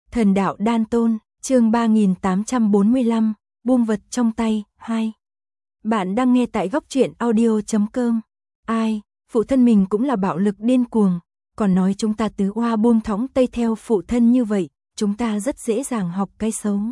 Thần đạo đan tôn, chương 3845, buông vật trong tay, 2. Bạn đang nghe tại góc truyện audio.com. Ai, phụ thân mình cũng là bạo lực điên cuồng, còn nói chúng ta tứ oa buông thõng tây theo phụ thân như vậy, chúng ta rất dễ dàng học cái xấu.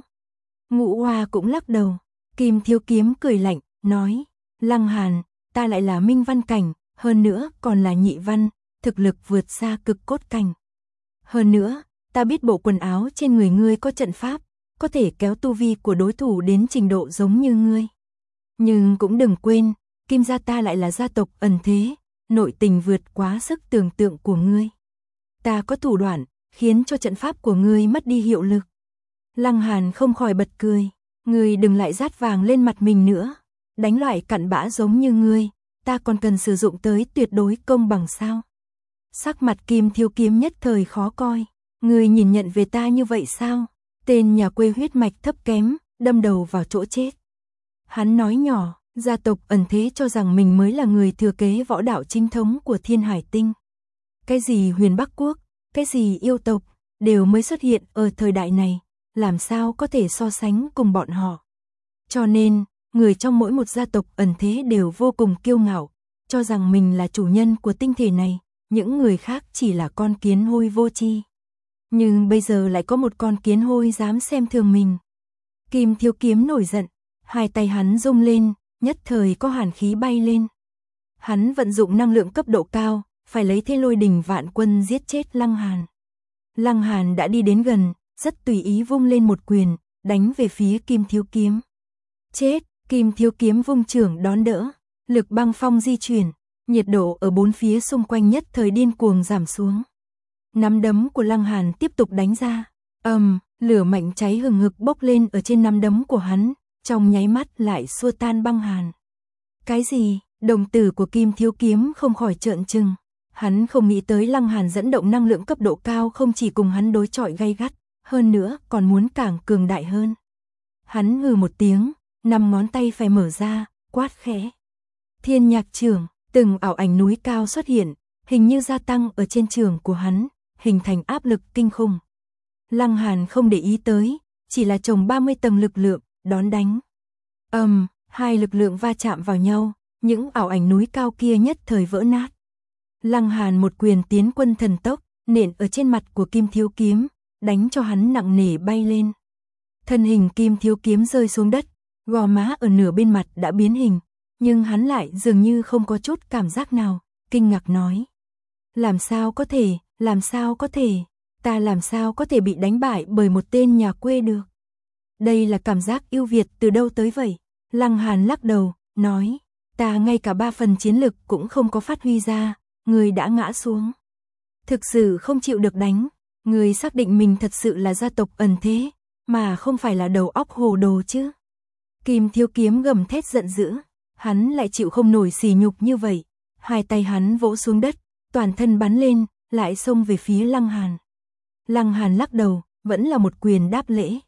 Ngũ oa cũng lắc đầu, Kim Thiếu Kiếm cười lạnh, nói, Lăng Hàn, ta lại là minh văn cảnh, hơn nữa còn là nhị văn, thực lực vượt xa cực cốt cảnh. Hơn nữa, ta biết bộ quần áo trên người ngươi có trận pháp, có thể kéo tu vi của đối thủ đến trình độ giống như ngươi. Nhưng cũng đừng quên, Kim gia ta lại là gia tộc ẩn thế, nội tình vượt quá sức tưởng tượng của ngươi. Ta có thủ đoạn, khiến cho trận pháp của ngươi mất đi hiệu lực. Lăng Hàn không khỏi bật cười, ngươi đừng lại rát vàng lên mặt mình nữa, đánh loại cặn bã giống như ngươi, ta còn cần sử dụng tới tuyệt đối công bằng sao? Sắc mặt Kim Thiếu Kiếm nhất thời khó coi, ngươi nhìn nhận về ta như vậy sao? Tên nhà quê huyết mạch thấp kém, đâm đầu vào chỗ chết. Hắn nói nhỏ, gia tộc ẩn thế cho rằng mình mới là người thừa kế võ đạo chính thống của Thiên Hải Tinh. Cái gì Huyền Bắc Quốc, cái gì yêu tộc, đều mới xuất hiện ở thời đại này, làm sao có thể so sánh cùng bọn họ. Cho nên, người trong mỗi một gia tộc ẩn thế đều vô cùng kiêu ngạo, cho rằng mình là chủ nhân của tinh thể này, những người khác chỉ là con kiến hôi vô tri. Nhưng bây giờ lại có một con kiến hôi dám xem thường mình. Kim Thiếu Kiếm nổi giận, hai tay hắn rung lên, nhất thời có hàn khí bay lên. Hắn vận dụng năng lượng cấp độ cao, phải lấy thế lôi đình vạn quân giết chết Lăng Hàn. Lăng Hàn đã đi đến gần, rất tùy ý vung lên một quyền, đánh về phía Kim Thiếu Kiếm. Chết, Kim Thiếu Kiếm vung trưởng đón đỡ, lực băng phong di chuyển, nhiệt độ ở bốn phía xung quanh nhất thời điên cuồng giảm xuống. Nắm đấm của Lăng Hàn tiếp tục đánh ra, lửa mạnh cháy hừng hực bốc lên ở trên nắm đấm của hắn, trong nháy mắt lại xua tan băng hàn. Cái gì? Đồng tử của Kim Thiếu Kiếm không khỏi trợn trừng. Hắn không nghĩ tới Lăng Hàn dẫn động năng lượng cấp độ cao không chỉ cùng hắn đối chọi gay gắt, hơn nữa còn muốn càng cường đại hơn. Hắn hừ một tiếng, 5 ngón tay phải mở ra, quát khẽ. Thiên Nhạc Trưởng, từng ảo ảnh núi cao xuất hiện, hình như gia tăng ở trên trường của hắn, hình thành áp lực kinh khủng. Lăng Hàn không để ý tới, chỉ là trồng 30 tầng lực lượng, đón đánh. Hai lực lượng va chạm vào nhau, những ảo ảnh núi cao kia nhất thời vỡ nát. Lăng Hàn một quyền tiến quân thần tốc, nện ở trên mặt của Kim Thiếu Kiếm, đánh cho hắn nặng nề bay lên. Thân hình Kim Thiếu Kiếm rơi xuống đất, gò má ở nửa bên mặt đã biến hình, nhưng hắn lại dường như không có chút cảm giác nào, kinh ngạc nói. Làm sao có thể, ta làm sao có thể bị đánh bại bởi một tên nhà quê được? Đây là cảm giác yêu Việt từ đâu tới vậy? Lăng Hàn lắc đầu, nói, ta ngay cả 3 phần chiến lực cũng không có phát huy ra, người đã ngã xuống. Thực sự không chịu được đánh, người xác định mình thật sự là gia tộc ẩn thế, mà không phải là đầu óc hồ đồ chứ. Kim Thiếu Kiếm gầm thét giận dữ, hắn lại chịu không nổi sỉ nhục như vậy, hai tay hắn vỗ xuống đất, toàn thân bắn lên, lại xông về phía Lăng Hàn. Lăng Hàn lắc đầu, vẫn là một quyền đáp lễ.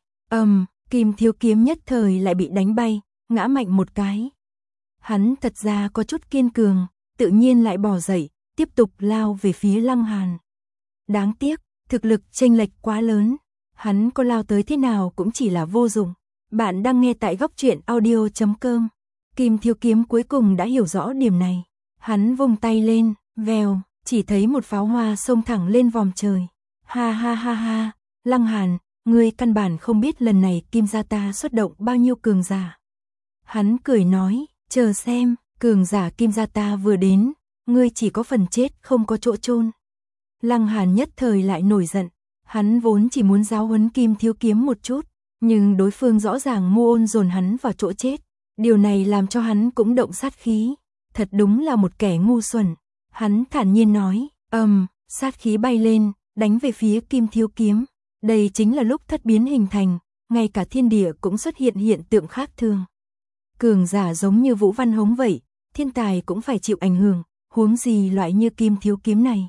Kim Thiếu Kiếm nhất thời lại bị đánh bay, ngã mạnh một cái. Hắn thật ra có chút kiên cường, tự nhiên lại bò dậy, tiếp tục lao về phía Lăng Hàn. Đáng tiếc, thực lực chênh lệch quá lớn, hắn có lao tới thế nào cũng chỉ là vô dụng. Bạn đang nghe tại góc truyện audio.com. Kim Thiếu Kiếm cuối cùng đã hiểu rõ điểm này. Hắn vung tay lên, vèo, chỉ thấy một pháo hoa xông thẳng lên vòm trời. Ha ha ha ha, Lăng Hàn, ngươi căn bản không biết lần này Kim gia ta xuất động bao nhiêu cường giả. Hắn cười nói, chờ xem, cường giả Kim gia ta vừa đến, ngươi chỉ có phần chết không có chỗ chôn. Lăng Hàn nhất thời lại nổi giận, hắn vốn chỉ muốn giáo huấn Kim Thiếu Kiếm một chút, nhưng đối phương rõ ràng mưu ôn dồn hắn vào chỗ chết, điều này làm cho hắn cũng động sát khí, thật đúng là một kẻ ngu xuẩn. Hắn thản nhiên nói, sát khí bay lên, đánh về phía Kim Thiếu Kiếm. Đây chính là lúc thất biến hình thành, ngay cả thiên địa cũng xuất hiện hiện tượng khác thường. Cường giả giống như Vũ Văn Hống vậy, thiên tài cũng phải chịu ảnh hưởng, huống gì loại như Kim Thiếu Kiếm này.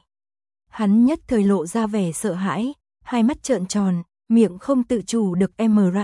Hắn nhất thời lộ ra vẻ sợ hãi, hai mắt trợn tròn, miệng không tự chủ được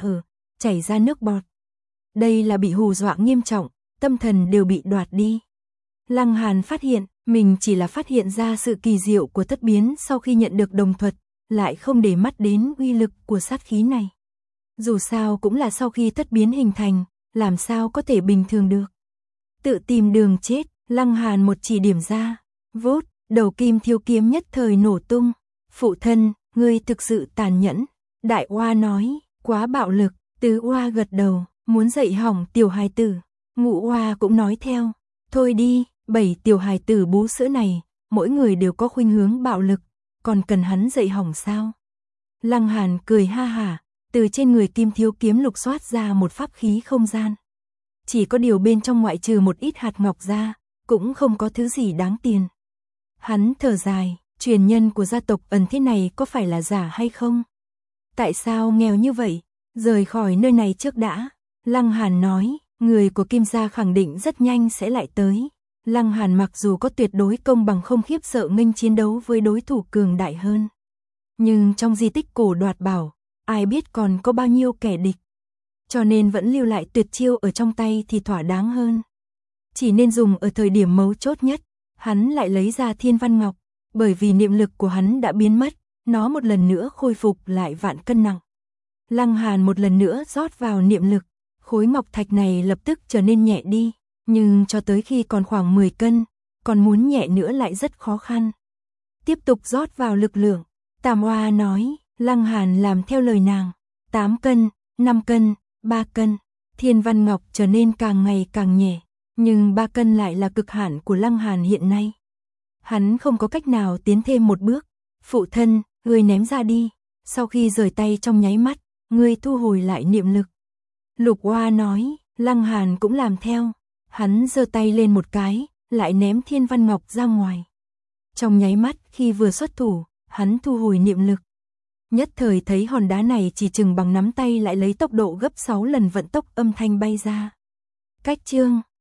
chảy ra nước bọt. Đây là bị hù dọa nghiêm trọng, tâm thần đều bị đoạt đi. Lăng Hàn phát hiện, mình chỉ là phát hiện ra sự kỳ diệu của thất biến sau khi nhận được đồng thuật, lại không để mắt đến uy lực của sát khí này. Dù sao cũng là sau khi thất biến hình thành, làm sao có thể bình thường được. Tự tìm đường chết, Lăng Hàn một chỉ điểm ra, vốt, đầu kim thiêu kiếm nhất thời nổ tung. Phụ thân, ngươi thực sự tàn nhẫn. Đại Oa nói, quá bạo lực. Tứ Oa gật đầu, muốn dạy hỏng tiểu hài tử. Ngũ Oa cũng nói theo, thôi đi, 7 tiểu hài tử bú sữa này, mỗi người đều có khuynh hướng bạo lực, còn cần hắn dạy hỏng sao? Lăng Hàn cười ha hả, từ trên người kim thiếu kiếm lục soát ra một pháp khí không gian. Chỉ có điều bên trong ngoại trừ một ít hạt ngọc ra, cũng không có thứ gì đáng tiền. Hắn thở dài, truyền nhân của gia tộc Ẩn thế này có phải là giả hay không? Tại sao nghèo như vậy? Rời khỏi nơi này trước đã. Lăng Hàn nói, người của Kim gia khẳng định rất nhanh sẽ lại tới. Lăng Hàn mặc dù có tuyệt đối công bằng không khiếp sợ nghênh chiến đấu với đối thủ cường đại hơn. Nhưng trong di tích cổ đoạt bảo, ai biết còn có bao nhiêu kẻ địch. Cho nên vẫn lưu lại tuyệt chiêu ở trong tay thì thỏa đáng hơn. Chỉ nên dùng ở thời điểm mấu chốt nhất, hắn lại lấy ra Thiên Văn Ngọc, bởi vì niệm lực của hắn đã biến mất, nó một lần nữa khôi phục lại vạn cân nặng. Lăng Hàn một lần nữa rót vào niệm lực, khối ngọc thạch này lập tức trở nên nhẹ đi, nhưng cho tới khi còn khoảng 10 cân, còn muốn nhẹ nữa lại rất khó khăn. Tiếp tục rót vào lực lượng, Tam Oa nói, Lăng Hàn làm theo lời nàng, 8 cân, 5 cân, 3 cân, Thiên Văn Ngọc trở nên càng ngày càng nhẹ, nhưng 3 cân lại là cực hạn của Lăng Hàn hiện nay. Hắn không có cách nào tiến thêm một bước, phụ thân, ngươi ném ra đi, sau khi rời tay trong nháy mắt, ngươi thu hồi lại niệm lực. Lục Oa nói, Lăng Hàn cũng làm theo, hắn giơ tay lên một cái, lại ném Thiên Văn Ngọc ra ngoài. Trong nháy mắt khi vừa xuất thủ, hắn thu hồi niệm lực. Nhất thời thấy hòn đá này chỉ chừng bằng nắm tay lại lấy tốc độ gấp 6 lần vận tốc âm thanh bay ra. Cách chương